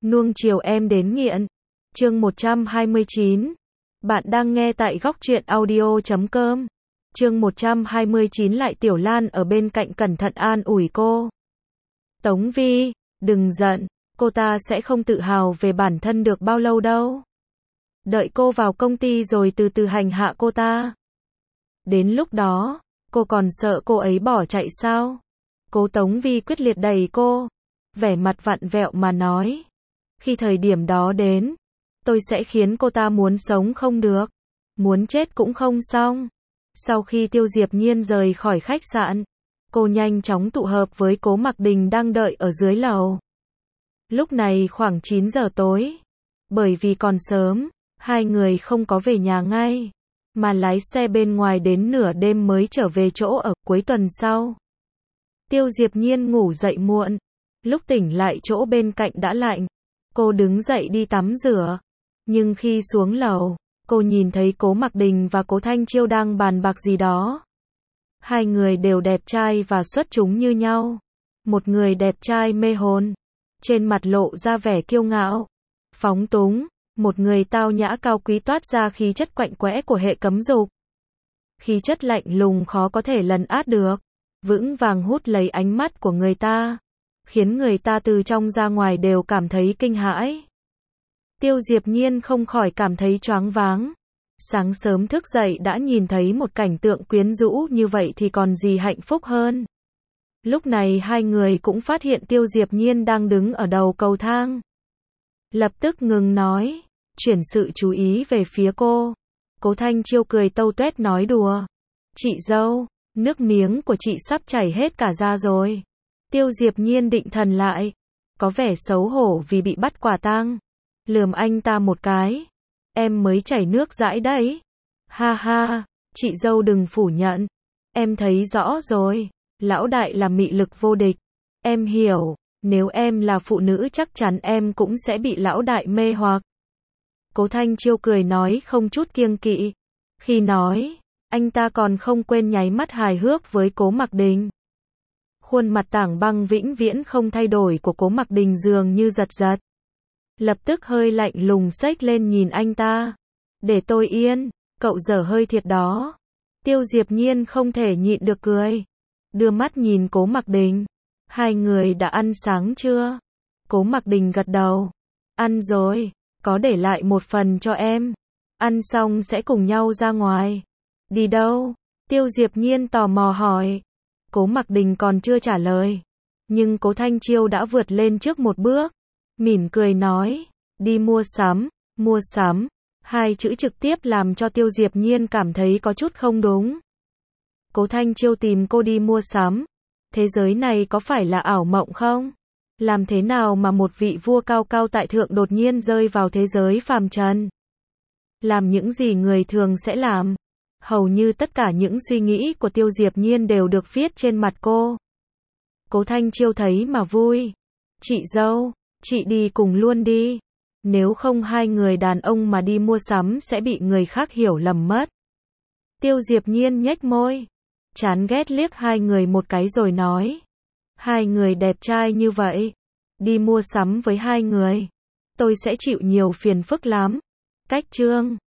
Nuông chiều em đến nghiện. Chương 129. Bạn đang nghe tại góc truyện audio.com. Chương 129 lại Tiểu Lan ở bên cạnh cẩn thận an ủi cô. Tống Vi, đừng giận, cô ta sẽ không tự hào về bản thân được bao lâu đâu. Đợi cô vào công ty rồi từ từ hành hạ cô ta. Đến lúc đó, cô còn sợ cô ấy bỏ chạy sao? Cố Tống Vi quyết liệt đẩy cô, vẻ mặt vặn vẹo mà nói. Khi thời điểm đó đến, tôi sẽ khiến cô ta muốn sống không được, muốn chết cũng không xong. Sau khi Tiêu Diệp Nhiên rời khỏi khách sạn, cô nhanh chóng tụ hợp với Cố Mặc Đình đang đợi ở dưới lầu. Lúc này khoảng 9 giờ tối, bởi vì còn sớm, hai người không có về nhà ngay, mà lái xe bên ngoài đến nửa đêm mới trở về chỗ ở. Cuối tuần sau, Tiêu Diệp Nhiên ngủ dậy muộn, lúc tỉnh lại chỗ bên cạnh đã lạnh. Cô đứng dậy đi tắm rửa, nhưng khi xuống lầu, cô nhìn thấy Cố Mặc Đình và Cố Thanh Chiêu đang bàn bạc gì đó. Hai người đều đẹp trai và xuất chúng như nhau. Một người đẹp trai mê hồn, trên mặt lộ ra vẻ kiêu ngạo, phóng túng. Một người tao nhã cao quý toát ra khí chất quạnh quẽ của hệ cấm dục. Khí chất lạnh lùng khó có thể lấn át được, vững vàng hút lấy ánh mắt của người ta, khiến người ta từ trong ra ngoài đều cảm thấy kinh hãi. Tiêu Diệp Nhiên không khỏi cảm thấy choáng váng. Sáng sớm thức dậy đã nhìn thấy một cảnh tượng quyến rũ như vậy thì còn gì hạnh phúc hơn. Lúc này hai người cũng phát hiện Tiêu Diệp Nhiên đang đứng ở đầu cầu thang. Lập tức ngừng nói, chuyển sự chú ý về phía cô. Cố Thanh Chiêu cười tâu tuét nói đùa. Chị dâu, nước miếng của chị sắp chảy hết cả ra rồi. Tiêu Diệp Nhiên định thần lại, có vẻ xấu hổ vì bị bắt quả tang. Lườm anh ta một cái. Em mới chảy nước dãi đấy. Ha ha, chị dâu đừng phủ nhận. Em thấy rõ rồi, lão đại là mị lực vô địch. Em hiểu, nếu em là phụ nữ chắc chắn em cũng sẽ bị lão đại mê hoặc. Cố Thanh Chiêu cười nói không chút kiêng kỵ. Khi nói, anh ta còn không quên nháy mắt hài hước với Cố Mặc Đình. Khuôn mặt tảng băng vĩnh viễn không thay đổi của Cố Mặc Đình dường như giật giật. Lập tức hơi lạnh lùng xếch lên nhìn anh ta. Để tôi yên, cậu dở hơi thiệt đó. Tiêu Diệp Nhiên không thể nhịn được cười. Đưa mắt nhìn Cố Mặc Đình. Hai người đã ăn sáng chưa? Cố Mặc Đình gật đầu. Ăn rồi, có để lại một phần cho em. Ăn xong sẽ cùng nhau ra ngoài. Đi đâu? Tiêu Diệp Nhiên tò mò hỏi. Cố Mặc Đình còn chưa trả lời, nhưng Cố Thanh Chiêu đã vượt lên trước một bước, mỉm cười nói, đi mua sắm. Mua sắm, hai chữ trực tiếp làm cho Tiêu Diệp Nhiên cảm thấy có chút không đúng. Cố Thanh Chiêu tìm cô đi mua sắm, thế giới này có phải là ảo mộng không? Làm thế nào mà một vị vua cao cao tại thượng đột nhiên rơi vào thế giới phàm trần? Làm những gì người thường sẽ làm? Hầu như tất cả những suy nghĩ của Tiêu Diệp Nhiên đều được viết trên mặt cô. Cố Thanh Chiêu thấy mà vui. Chị dâu, chị đi cùng luôn đi. Nếu không hai người đàn ông mà đi mua sắm sẽ bị người khác hiểu lầm mất. Tiêu Diệp Nhiên nhếch môi, chán ghét liếc hai người một cái rồi nói. Hai người đẹp trai như vậy, đi mua sắm với hai người, tôi sẽ chịu nhiều phiền phức lắm. Cách chương